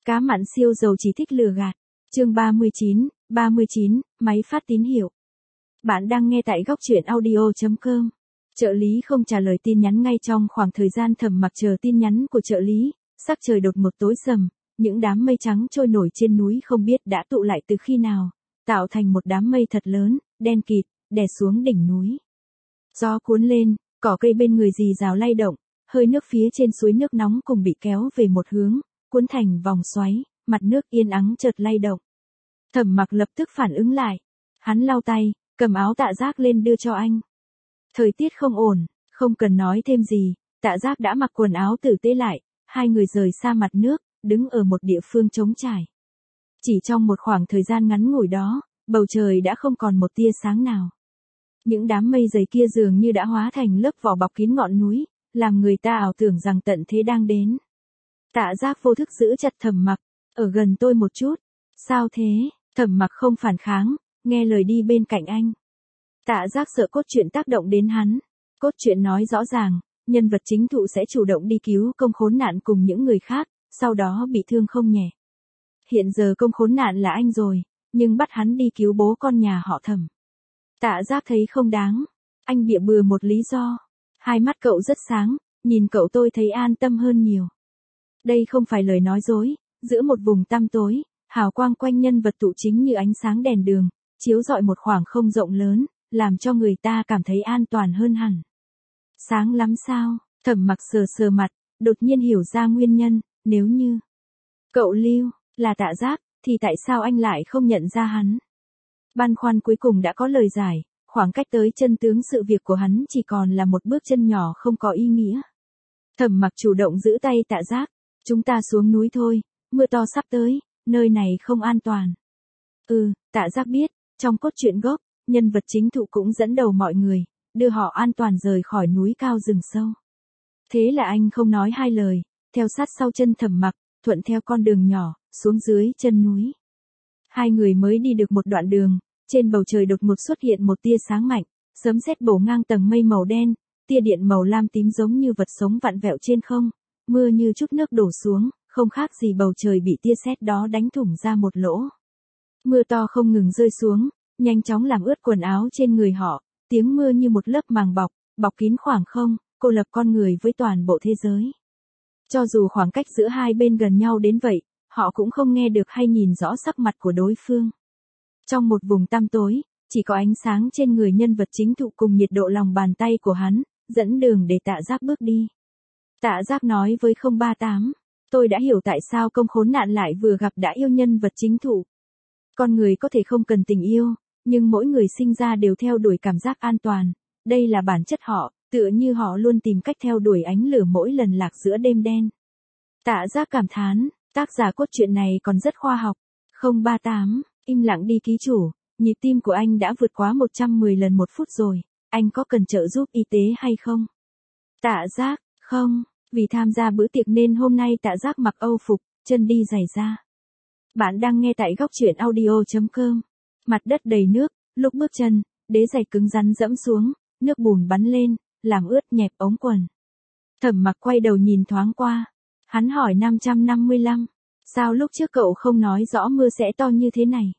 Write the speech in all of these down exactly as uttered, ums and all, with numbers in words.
Cá mặn siêu giàu chỉ thích lừa gạt. Chương ba mươi chín, ba mươi chín, máy phát tín hiệu. Bạn đang nghe tại góc truyện audio chấm com. Trợ lý không trả lời tin nhắn ngay trong khoảng thời gian Thẩm Mặc chờ tin nhắn của trợ lý, sắc trời đột ngột tối sầm, những đám mây trắng trôi nổi trên núi không biết đã tụ lại từ khi nào, tạo thành một đám mây thật lớn, đen kịt, đè xuống đỉnh núi. Gió cuốn lên, cỏ cây bên người rì rào lay động, hơi nước phía trên suối nước nóng cùng bị kéo về một hướng, cuốn thành vòng xoáy, mặt nước yên ắng chợt lay động. Thẩm Mặc lập tức phản ứng lại. Hắn lau tay, cầm áo Tạ Giác lên đưa cho anh. Thời tiết không ổn, không cần nói thêm gì, Tạ Giác đã mặc quần áo tử tế lại, hai người rời xa mặt nước, đứng ở một địa phương trống trải. Chỉ trong một khoảng thời gian ngắn ngủi đó, bầu trời đã không còn một tia sáng nào. Những đám mây dày kia dường như đã hóa thành lớp vỏ bọc kín ngọn núi, làm người ta ảo tưởng rằng tận thế đang đến. Tạ Giác vô thức giữ chặt Thẩm Mặc, ở gần tôi một chút. Sao thế? Thẩm Mặc không phản kháng, nghe lời đi bên cạnh anh. Tạ Giác sợ cốt truyện tác động đến hắn. Cốt truyện nói rõ ràng, nhân vật chính thụ sẽ chủ động đi cứu công khốn nạn cùng những người khác, sau đó bị thương không nhẹ. Hiện giờ công khốn nạn là anh rồi, nhưng bắt hắn đi cứu bố con nhà họ Thẩm. Tạ Giác thấy không đáng, anh bịa bừa một lý do. Hai mắt cậu rất sáng, nhìn cậu tôi thấy an tâm hơn nhiều. Đây không phải lời nói dối, giữa một vùng tăm tối, hào quang quanh nhân vật tụ chính như ánh sáng đèn đường, chiếu rọi một khoảng không rộng lớn, làm cho người ta cảm thấy an toàn hơn hẳn. Sáng lắm sao? Thẩm Mặc sờ sờ mặt, đột nhiên hiểu ra nguyên nhân, nếu như cậu Lưu là Tạ Giác, thì tại sao anh lại không nhận ra hắn? Băn khoăn cuối cùng đã có lời giải, khoảng cách tới chân tướng sự việc của hắn chỉ còn là một bước chân nhỏ không có ý nghĩa. Thẩm Mặc chủ động giữ tay Tạ Giác, chúng ta xuống núi thôi, mưa to sắp tới, nơi này không an toàn. Ừ, Tạ Giác biết, trong cốt truyện gốc, nhân vật chính thụ cũng dẫn đầu mọi người, đưa họ an toàn rời khỏi núi cao rừng sâu. Thế là anh không nói hai lời, theo sát sau chân Thẩm Mặc, thuận theo con đường nhỏ, xuống dưới chân núi. Hai người mới đi được một đoạn đường, trên bầu trời đột ngột xuất hiện một tia sáng mạnh, sấm sét bổ ngang tầng mây màu đen, tia điện màu lam tím giống như vật sống vặn vẹo trên không, mưa như chút nước đổ xuống, không khác gì bầu trời bị tia sét đó đánh thủng ra một lỗ. Mưa to không ngừng rơi xuống, nhanh chóng làm ướt quần áo trên người họ, tiếng mưa như một lớp màng bọc, bọc kín khoảng không, cô lập con người với toàn bộ thế giới. Cho dù khoảng cách giữa hai bên gần nhau đến vậy, họ cũng không nghe được hay nhìn rõ sắc mặt của đối phương. Trong một vùng tăm tối, chỉ có ánh sáng trên người nhân vật chính thụ cùng nhiệt độ lòng bàn tay của hắn, dẫn đường để Tạ Giác bước đi. Tạ Giác nói với không ba tám, tôi đã hiểu tại sao công khốn nạn lại vừa gặp đã yêu nhân vật chính thụ. Con người có thể không cần tình yêu, nhưng mỗi người sinh ra đều theo đuổi cảm giác an toàn, đây là bản chất họ, tựa như họ luôn tìm cách theo đuổi ánh lửa mỗi lần lạc giữa đêm đen. Tạ Giác cảm thán, tác giả cốt truyện này còn rất khoa học. không ba tám, im lặng đi ký chủ, nhịp tim của anh đã vượt quá một trăm mười lần một phút rồi, anh có cần trợ giúp y tế hay không? Tạ Giác, không, vì tham gia bữa tiệc nên hôm nay Tạ Giác mặc âu phục, chân đi giày da. Bạn đang nghe tại góc truyện audio chấm com. Mặt đất đầy nước, lúc bước chân, đế giày cứng rắn dẫm xuống, nước bùn bắn lên, làm ướt nhẹp ống quần. Thẩm Mặc quay đầu nhìn thoáng qua. Hắn hỏi năm trăm năm mươi lăm, sao lúc trước cậu không nói rõ mưa sẽ to như thế này?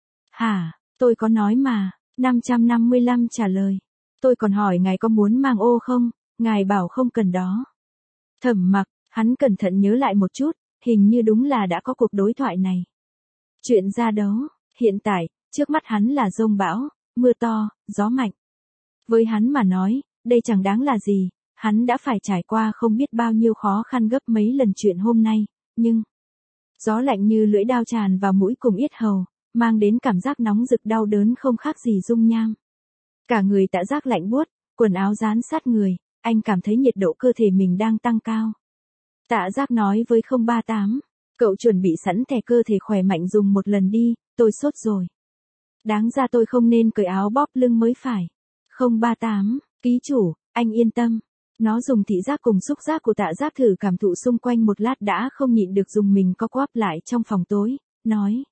Hả, tôi có nói mà, năm trăm năm mươi lăm trả lời. Tôi còn hỏi ngài có muốn mang ô không, ngài bảo không cần đó. Thẩm Mặc, hắn cẩn thận nhớ lại một chút, hình như đúng là đã có cuộc đối thoại này. Chuyện ra đấu, hiện tại, trước mắt hắn là dông bão, mưa to, gió mạnh. Với hắn mà nói, đây chẳng đáng là gì, hắn đã phải trải qua không biết bao nhiêu khó khăn gấp mấy lần chuyện hôm nay, nhưng gió lạnh như lưỡi dao tràn vào mũi cùng yết hầu, mang đến cảm giác nóng rực đau đớn không khác gì dung nham. Cả người Tạ Giác lạnh buốt, quần áo dán sát người, anh cảm thấy nhiệt độ cơ thể mình đang tăng cao. Tạ Giác nói với không ba tám, cậu chuẩn bị sẵn thẻ cơ thể khỏe mạnh dùng một lần đi, tôi sốt rồi. Đáng ra tôi không nên cởi áo bóp lưng mới phải. không ba tám, ký chủ, anh yên tâm. Nó dùng thị giác cùng xúc giác của Tạ Giác thử cảm thụ xung quanh một lát đã không nhịn được dùng mình co quắp lại trong phòng tối, nói.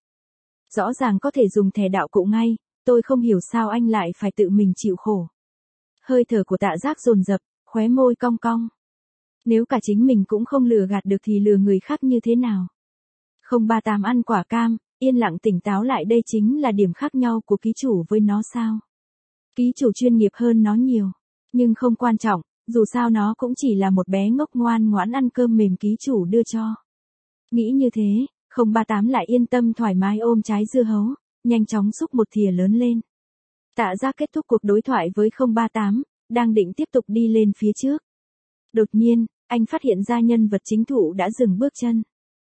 Rõ ràng có thể dùng thẻ đạo cụ ngay, tôi không hiểu sao anh lại phải tự mình chịu khổ. Hơi thở của Tạ Giác dồn dập, khóe môi cong cong. Nếu cả chính mình cũng không lừa gạt được thì lừa người khác như thế nào? không ba tám ăn quả cam, yên lặng tỉnh táo lại, đây chính là điểm khác nhau của ký chủ với nó sao. Ký chủ chuyên nghiệp hơn nó nhiều. Nhưng không quan trọng, dù sao nó cũng chỉ là một bé ngốc ngoan ngoãn ăn cơm mềm ký chủ đưa cho. Nghĩ như thế, không ba tám lại yên tâm thoải mái ôm trái dưa hấu, nhanh chóng xúc một thìa lớn lên. Tạ Giác kết thúc cuộc đối thoại với không ba tám, đang định tiếp tục đi lên phía trước. Đột nhiên, anh phát hiện ra nhân vật chính thụ đã dừng bước chân.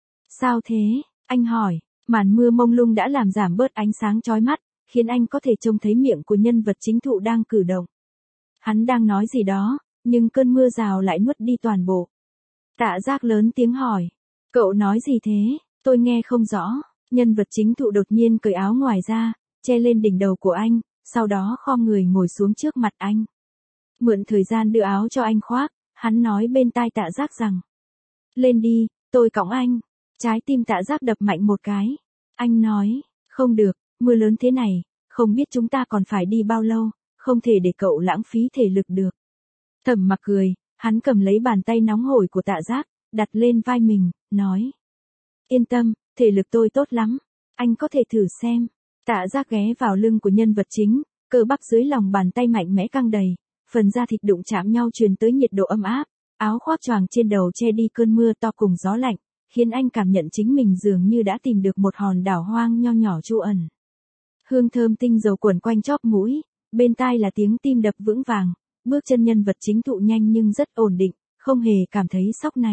Sao thế? Anh hỏi, màn mưa mông lung đã làm giảm bớt ánh sáng chói mắt, khiến anh có thể trông thấy miệng của nhân vật chính thụ đang cử động. Hắn đang nói gì đó, nhưng cơn mưa rào lại nuốt đi toàn bộ. Tạ Giác lớn tiếng hỏi, cậu nói gì thế, tôi nghe không rõ. Nhân vật chính thụ đột nhiên cởi áo ngoài ra, che lên đỉnh đầu của anh, sau đó khom người ngồi xuống trước mặt anh. Mượn thời gian đưa áo cho anh khoác, hắn nói bên tai Tạ Giác rằng, lên đi, tôi cõng anh. Trái tim Tạ Giác đập mạnh một cái. Anh nói, không được, mưa lớn thế này, không biết chúng ta còn phải đi bao lâu, không thể để cậu lãng phí thể lực được. Thẩm Mặc cười, hắn cầm lấy bàn tay nóng hổi của Tạ Giác, đặt lên vai mình, nói. Yên tâm, thể lực tôi tốt lắm, anh có thể thử xem. Tạ Giác ghé vào lưng của nhân vật chính, cơ bắp dưới lòng bàn tay mạnh mẽ căng đầy, phần da thịt đụng chạm nhau truyền tới nhiệt độ ấm áp, áo khoác choàng trên đầu che đi cơn mưa to cùng gió lạnh, khiến anh cảm nhận chính mình dường như đã tìm được một hòn đảo hoang nho nhỏ trú ẩn. Hương thơm tinh dầu quẩn quanh chóp mũi, bên tai là tiếng tim đập vững vàng, bước chân nhân vật chính thụ nhanh nhưng rất ổn định, không hề cảm thấy sốc này.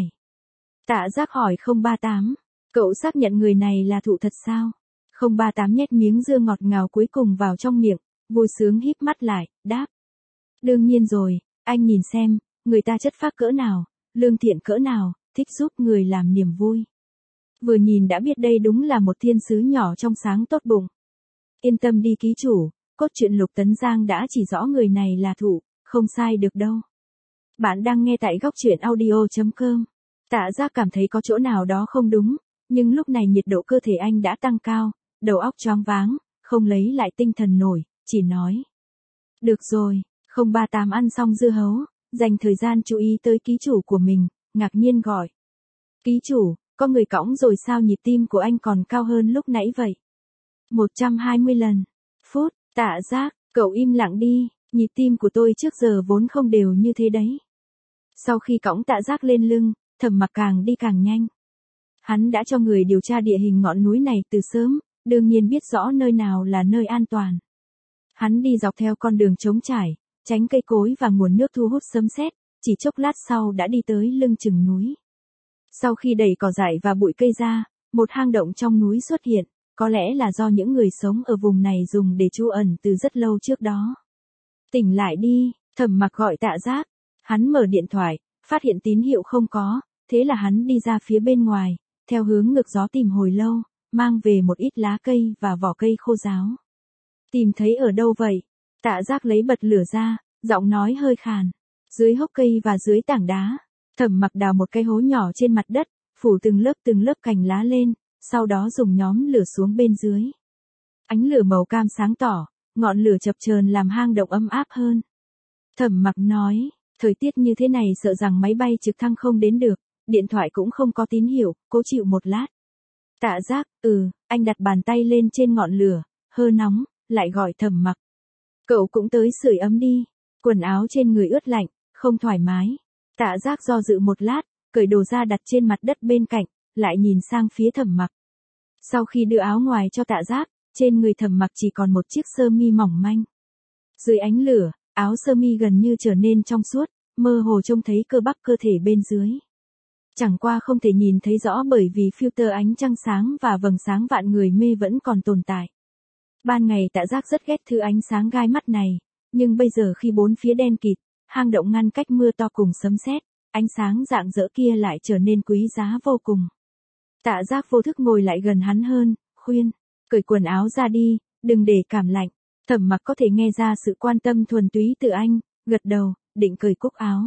Tạ Giác hỏi không ba tám, cậu xác nhận người này là thụ thật sao? không ba tám nhét miếng dưa ngọt ngào cuối cùng vào trong miệng, vui sướng híp mắt lại, đáp. Đương nhiên rồi, anh nhìn xem, người ta chất phác cỡ nào, lương thiện cỡ nào, thích giúp người làm niềm vui. Vừa nhìn đã biết đây đúng là một thiên sứ nhỏ trong sáng tốt bụng. Yên tâm đi ký chủ, cốt truyện Lục Tấn Giang đã chỉ rõ người này là thụ, không sai được đâu. Bạn đang nghe tại góc truyện audio chấm com. Tạ Giác cảm thấy có chỗ nào đó không đúng, nhưng lúc này nhiệt độ cơ thể anh đã tăng cao, đầu óc choáng váng, không lấy lại tinh thần nổi, chỉ nói. Được rồi, không ba tám ăn xong dưa hấu, dành thời gian chú ý tới ký chủ của mình, ngạc nhiên gọi. Ký chủ, có người cõng rồi sao, nhịp tim của anh còn cao hơn lúc nãy vậy? một trăm hai mươi lần. Phút, Tạ Giác, cậu im lặng đi, nhịp tim của tôi trước giờ vốn không đều như thế đấy. Sau khi cõng Tạ Giác lên lưng, Thẩm Mặc càng đi càng nhanh. Hắn đã cho người điều tra địa hình ngọn núi này từ sớm, đương nhiên biết rõ nơi nào là nơi an toàn. Hắn đi dọc theo con đường trống trải, tránh cây cối và nguồn nước thu hút sấm sét, chỉ chốc lát sau đã đi tới lưng chừng núi. Sau khi đẩy cỏ dại và bụi cây ra, một hang động trong núi xuất hiện, có lẽ là do những người sống ở vùng này dùng để trú ẩn từ rất lâu trước đó. Tỉnh lại đi, Thẩm Mặc gọi Tạ Giác. Hắn mở điện thoại, phát hiện tín hiệu không có, thế là hắn đi ra phía bên ngoài, theo hướng ngược gió tìm hồi lâu, mang về một ít lá cây và vỏ cây khô ráo. Tìm thấy ở đâu vậy? Tạ Giác lấy bật lửa ra, giọng nói hơi khàn. Dưới hốc cây và dưới tảng đá, Thẩm Mặc đào một cái hố nhỏ trên mặt đất, phủ từng lớp từng lớp cành lá lên, sau đó dùng nhóm lửa xuống bên dưới. Ánh lửa màu cam sáng tỏ, ngọn lửa chập chờn làm hang động ấm áp hơn. Thẩm Mặc nói, thời tiết như thế này sợ rằng máy bay trực thăng không đến được, điện thoại cũng không có tín hiệu, cố chịu một lát. Tạ Giác, ừ, anh đặt bàn tay lên trên ngọn lửa, hơi nóng, lại gọi Thẩm Mặc. Cậu cũng tới sưởi ấm đi, quần áo trên người ướt lạnh, không thoải mái. Tạ Giác do dự một lát, cởi đồ ra đặt trên mặt đất bên cạnh, lại nhìn sang phía Thẩm Mặc. Sau khi đưa áo ngoài cho Tạ Giác, trên người Thẩm Mặc chỉ còn một chiếc sơ mi mỏng manh. Dưới ánh lửa, áo sơ mi gần như trở nên trong suốt, mơ hồ trông thấy cơ bắp cơ thể bên dưới. Chẳng qua không thể nhìn thấy rõ bởi vì filter ánh trăng sáng và vầng sáng vạn người mê vẫn còn tồn tại. Ban ngày Tạ Giác rất ghét thứ ánh sáng gai mắt này, nhưng bây giờ khi bốn phía đen kịt, hang động ngăn cách mưa to cùng sấm sét, ánh sáng rạng rỡ kia lại trở nên quý giá vô cùng. Tạ Giác vô thức ngồi lại gần hắn hơn, khuyên, cởi quần áo ra đi, đừng để cảm lạnh. Thẩm Mặc có thể nghe ra sự quan tâm thuần túy từ anh, gật đầu, định cởi cúc áo.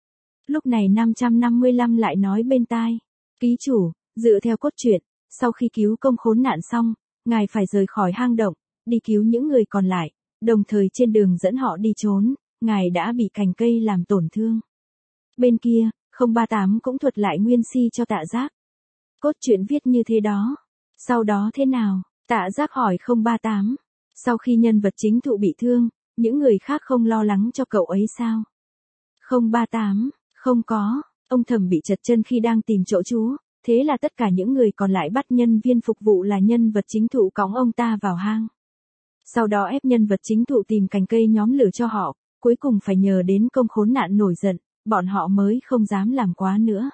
Lúc này năm trăm năm mươi lăm lại nói bên tai, ký chủ, dựa theo cốt truyện, sau khi cứu công khốn nạn xong, ngài phải rời khỏi hang động, đi cứu những người còn lại, đồng thời trên đường dẫn họ đi trốn, ngài đã bị cành cây làm tổn thương. Bên kia, không ba tám cũng thuật lại nguyên si cho Tạ Giác. Cốt truyện viết như thế đó. Sau đó thế nào? Tạ Giác hỏi không ba tám. Sau khi nhân vật chính thụ bị thương, những người khác không lo lắng cho cậu ấy sao? Không ba tám, không có, ông Thẩm bị trật chân khi đang tìm chỗ trú, thế là tất cả những người còn lại bắt nhân viên phục vụ là nhân vật chính thụ cõng ông ta vào hang. Sau đó ép nhân vật chính thụ tìm cành cây nhóm lửa cho họ, cuối cùng phải nhờ đến công khốn nạn nổi giận, bọn họ mới không dám làm quá nữa.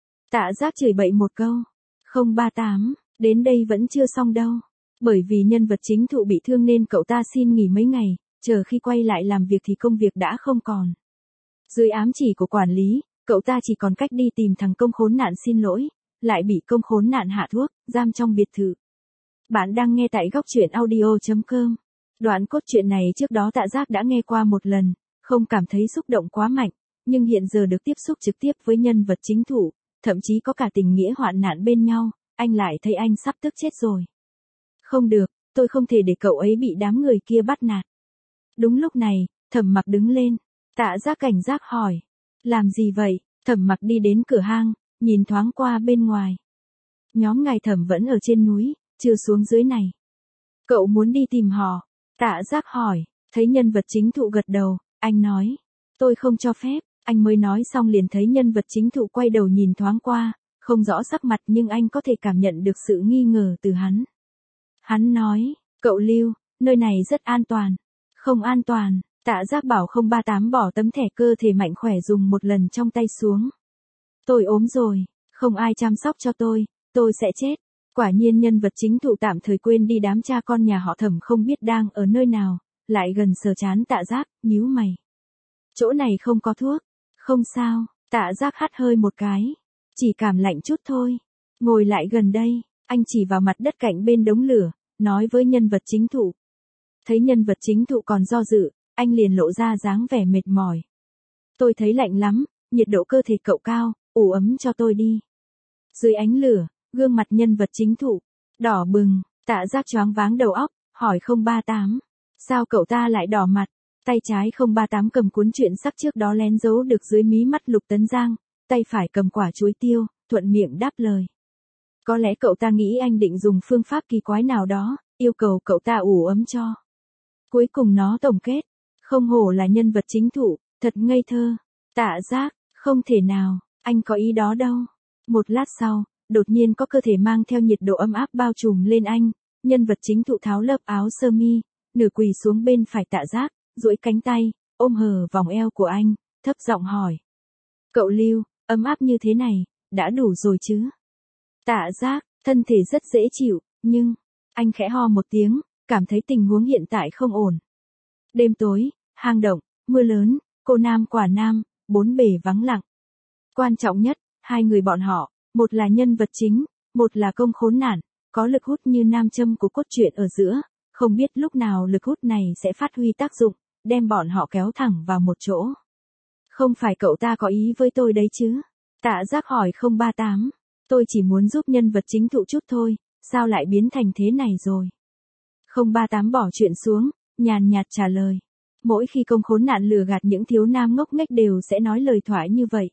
Tạ Giác chửi bậy một câu. Không ba tám, đến đây vẫn chưa xong đâu. Bởi vì nhân vật chính thụ bị thương nên cậu ta xin nghỉ mấy ngày, chờ khi quay lại làm việc thì công việc đã không còn. Dưới ám chỉ của quản lý, cậu ta chỉ còn cách đi tìm thằng công khốn nạn xin lỗi, lại bị công khốn nạn hạ thuốc, giam trong biệt thự. Bạn đang nghe tại góc truyện audio chấm com. Đoạn cốt truyện này trước đó Tạ Giác đã nghe qua một lần, không cảm thấy xúc động quá mạnh, nhưng hiện giờ được tiếp xúc trực tiếp với nhân vật chính thụ, thậm chí có cả tình nghĩa hoạn nạn bên nhau, anh lại thấy anh sắp tức chết rồi. Không được, tôi không thể để cậu ấy bị đám người kia bắt nạt. Đúng lúc này, Thẩm Mặc đứng lên. Tạ Giác cảnh giác hỏi. Làm gì vậy? Thẩm Mặc đi đến cửa hang, nhìn thoáng qua bên ngoài. Nhóm ngài Thẩm vẫn ở trên núi, chưa xuống dưới này. Cậu muốn đi tìm họ? Tạ Giác hỏi. Thấy nhân vật chính thụ gật đầu, anh nói. Tôi không cho phép. Anh mới nói xong liền thấy nhân vật chính thụ quay đầu nhìn thoáng qua, không rõ sắc mặt nhưng anh có thể cảm nhận được sự nghi ngờ từ hắn. Hắn nói, cậu Lưu, nơi này rất an toàn. Không an toàn. Tạ Giác bảo không ba tám bỏ tấm thẻ cơ thể mạnh khỏe dùng một lần trong tay xuống. Tôi ốm rồi, không ai chăm sóc cho tôi, tôi sẽ chết. Quả nhiên nhân vật chính thụ tạm thời quên đi đám cha con nhà họ Thẩm không biết đang ở nơi nào, lại gần sờ chán Tạ Giác, nhíu mày. Chỗ này không có thuốc. Không sao, Tạ Giác hắt hơi một cái. Chỉ cảm lạnh chút thôi. Ngồi lại gần đây, anh chỉ vào mặt đất cạnh bên đống lửa, nói với nhân vật chính thụ. Thấy nhân vật chính thụ còn do dự, anh liền lộ ra dáng vẻ mệt mỏi. Tôi thấy lạnh lắm, nhiệt độ cơ thể cậu cao, ủ ấm cho tôi đi. Dưới ánh lửa, gương mặt nhân vật chính thụ đỏ bừng, Tạ Giác choáng váng đầu óc, hỏi không ba tám. Sao cậu ta lại đỏ mặt? Tay trái không ba tám cầm cuốn truyện sắc trước đó lén giấu được dưới mí mắt Lục Tấn Giang, tay phải cầm quả chuối tiêu, thuận miệng đáp lời. Có lẽ cậu ta nghĩ anh định dùng phương pháp kỳ quái nào đó, yêu cầu cậu ta ủ ấm cho. Cuối cùng nó tổng kết, không hổ là nhân vật chính thụ, thật ngây thơ. Tạ Giác, không thể nào, anh có ý đó đâu. Một lát sau, đột nhiên có cơ thể mang theo nhiệt độ ấm áp bao trùm lên anh, nhân vật chính thụ tháo lớp áo sơ mi, nửa quỳ xuống bên phải Tạ Giác, duỗi cánh tay, ôm hờ vòng eo của anh, thấp giọng hỏi. Cậu Lưu, ấm áp như thế này, đã đủ rồi chứ? Tạ Giác, thân thể rất dễ chịu, nhưng, anh khẽ ho một tiếng, cảm thấy tình huống hiện tại không ổn. Đêm tối, hang động, mưa lớn, cô nam quả nam, bốn bề vắng lặng. Quan trọng nhất, hai người bọn họ, một là nhân vật chính, một là công khốn nạn, có lực hút như nam châm của cốt truyện ở giữa, không biết lúc nào lực hút này sẽ phát huy tác dụng, đem bọn họ kéo thẳng vào một chỗ. Không phải cậu ta có ý với tôi đấy chứ? Tạ Giác hỏi không ba tám. Tôi chỉ muốn giúp nhân vật chính thụ chút thôi, sao lại biến thành thế này rồi? Không ba tám bỏ chuyện xuống, nhàn nhạt trả lời. Mỗi khi công khốn nạn lừa gạt những thiếu nam ngốc nghếch đều sẽ nói lời thoại như vậy.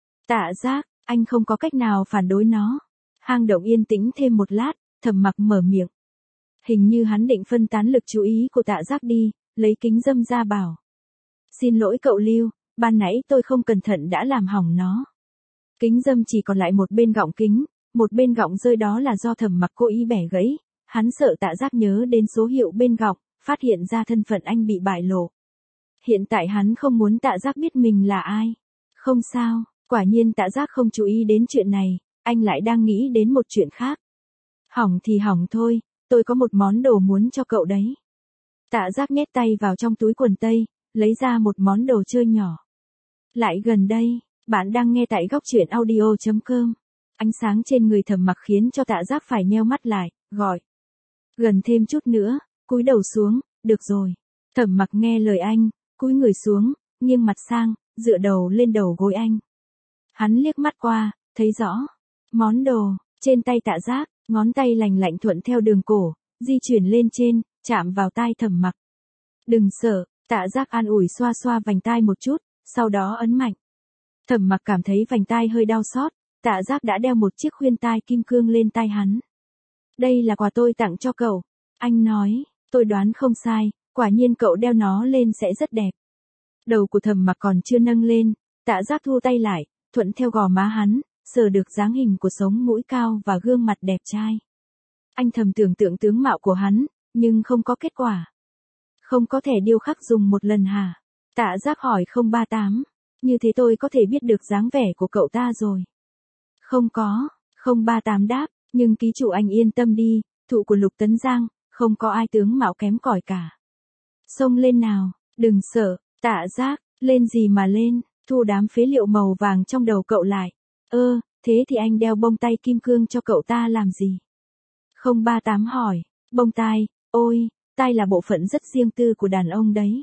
Tạ Giác, anh không có cách nào phản đối nó. Hang động yên tĩnh thêm một lát, Thẩm Mặc mở miệng. Hình như hắn định phân tán lực chú ý của Tạ Giác đi, lấy kính dâm ra bảo. Xin lỗi cậu Lưu, ban nãy tôi không cẩn thận đã làm hỏng nó. Kính dâm chỉ còn lại một bên gọng kính, một bên gọng rơi đó là do Thẩm Mặc cố ý bẻ gãy, hắn sợ Tạ Giác nhớ đến số hiệu bên gọng, phát hiện ra thân phận anh bị bại lộ. Hiện tại hắn không muốn Tạ Giác biết mình là ai. Không sao, quả nhiên Tạ Giác không chú ý đến chuyện này, anh lại đang nghĩ đến một chuyện khác. Hỏng thì hỏng thôi, tôi có một món đồ muốn cho cậu đấy. Tạ Giác nhét tay vào trong túi quần tây, lấy ra một món đồ chơi nhỏ. Lại gần đây, bạn đang nghe tại góc truyện audio chấm com. Ánh sáng trên người Thẩm Mặc khiến cho Tạ Giác phải nheo mắt lại, gọi. Gần thêm chút nữa, cúi đầu xuống, được rồi. Thẩm Mặc nghe lời anh, cúi người xuống, nghiêng mặt sang, dựa đầu lên đầu gối anh. Hắn liếc mắt qua, thấy rõ. Món đồ, trên tay Tạ Giác, ngón tay lành lạnh thuận theo đường cổ, di chuyển lên trên, chạm vào tai Thẩm Mặc. Đừng sợ, Tạ Giác an ủi xoa xoa vành tai một chút, sau đó ấn mạnh. Thẩm Mặc cảm thấy vành tai hơi đau xót, Tạ Giác đã đeo một chiếc khuyên tai kim cương lên tai hắn. Đây là quà tôi tặng cho cậu. Anh nói, tôi đoán không sai, quả nhiên cậu đeo nó lên sẽ rất đẹp. Đầu của Thẩm Mặc còn chưa nâng lên, Tạ Giác thu tay lại, thuận theo gò má hắn, sờ được dáng hình của sống mũi cao và gương mặt đẹp trai. Anh thầm tưởng tượng tướng mạo của hắn, nhưng không có kết quả. Không có thể điêu khắc dùng một lần hả? Tạ Giác hỏi không ba tám. Như thế tôi có thể biết được dáng vẻ của cậu ta rồi. Không có, không ba tám đáp, nhưng ký chủ anh yên tâm đi, thụ của Lục Tấn Giang, không có ai tướng mạo kém cỏi cả. Xông lên nào, đừng sợ, Tạ Giác, lên gì mà lên, thu đám phế liệu màu vàng trong đầu cậu lại. Ơ, thế thì anh đeo bông tay kim cương cho cậu ta làm gì? Không ba tám hỏi, bông tai, ôi, tai là bộ phận rất riêng tư của đàn ông đấy.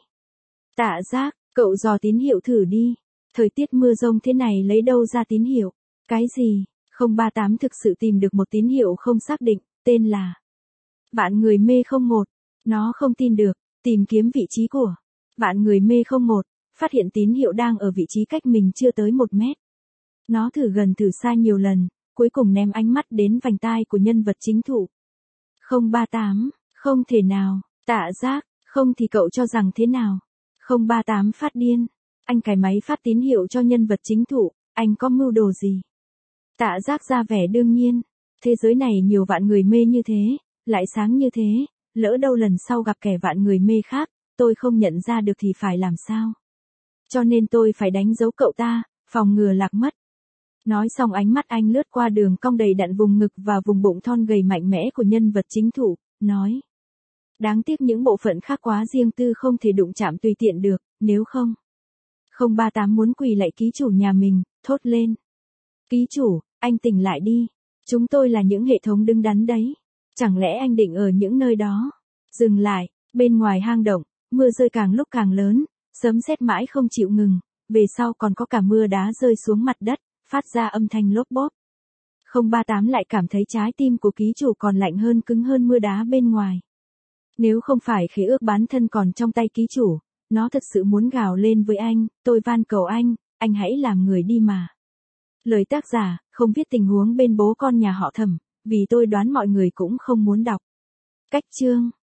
Tạ Giác, cậu dò tín hiệu thử đi. Thời tiết mưa rông thế này lấy đâu ra tín hiệu? Cái gì? Không ba tám thực sự tìm được một tín hiệu không xác định, tên là Vạn Người Mê không một. Nó không tin được, tìm kiếm vị trí của Vạn Người Mê không một, phát hiện tín hiệu đang ở vị trí cách mình chưa tới một mét. Nó thử gần thử xa nhiều lần, cuối cùng ném ánh mắt đến vành tai của nhân vật chính thụ. Không ba tám, không thể nào, Tạ Giác, không thì cậu cho rằng thế nào? Không ba tám phát điên. Anh cài máy phát tín hiệu cho nhân vật chính thụ, anh có mưu đồ gì? Tạ Giác ra vẻ đương nhiên. Thế giới này nhiều vạn người mê như thế, lại sáng như thế, lỡ đâu lần sau gặp kẻ vạn người mê khác, tôi không nhận ra được thì phải làm sao? Cho nên tôi phải đánh dấu cậu ta, phòng ngừa lạc mất. Nói xong ánh mắt anh lướt qua đường cong đầy đặn vùng ngực và vùng bụng thon gầy mạnh mẽ của nhân vật chính thụ, nói. Đáng tiếc những bộ phận khác quá riêng tư không thể đụng chạm tùy tiện được, nếu không. Không ba tám muốn quỳ lại ký chủ nhà mình, thốt lên. Ký chủ, anh tỉnh lại đi. Chúng tôi là những hệ thống đứng đắn đấy. Chẳng lẽ anh định ở những nơi đó? Dừng lại, bên ngoài hang động, mưa rơi càng lúc càng lớn, sấm sét mãi không chịu ngừng, về sau còn có cả mưa đá rơi xuống mặt đất, phát ra âm thanh lốp bốp. Không ba tám lại cảm thấy trái tim của ký chủ còn lạnh hơn cứng hơn mưa đá bên ngoài. Nếu không phải khế ước bán thân còn trong tay ký chủ, nó thật sự muốn gào lên với anh, tôi van cầu anh, anh hãy làm người đi mà. Lời tác giả, không viết tình huống bên bố con nhà họ Thẩm, vì tôi đoán mọi người cũng không muốn đọc. Cách chương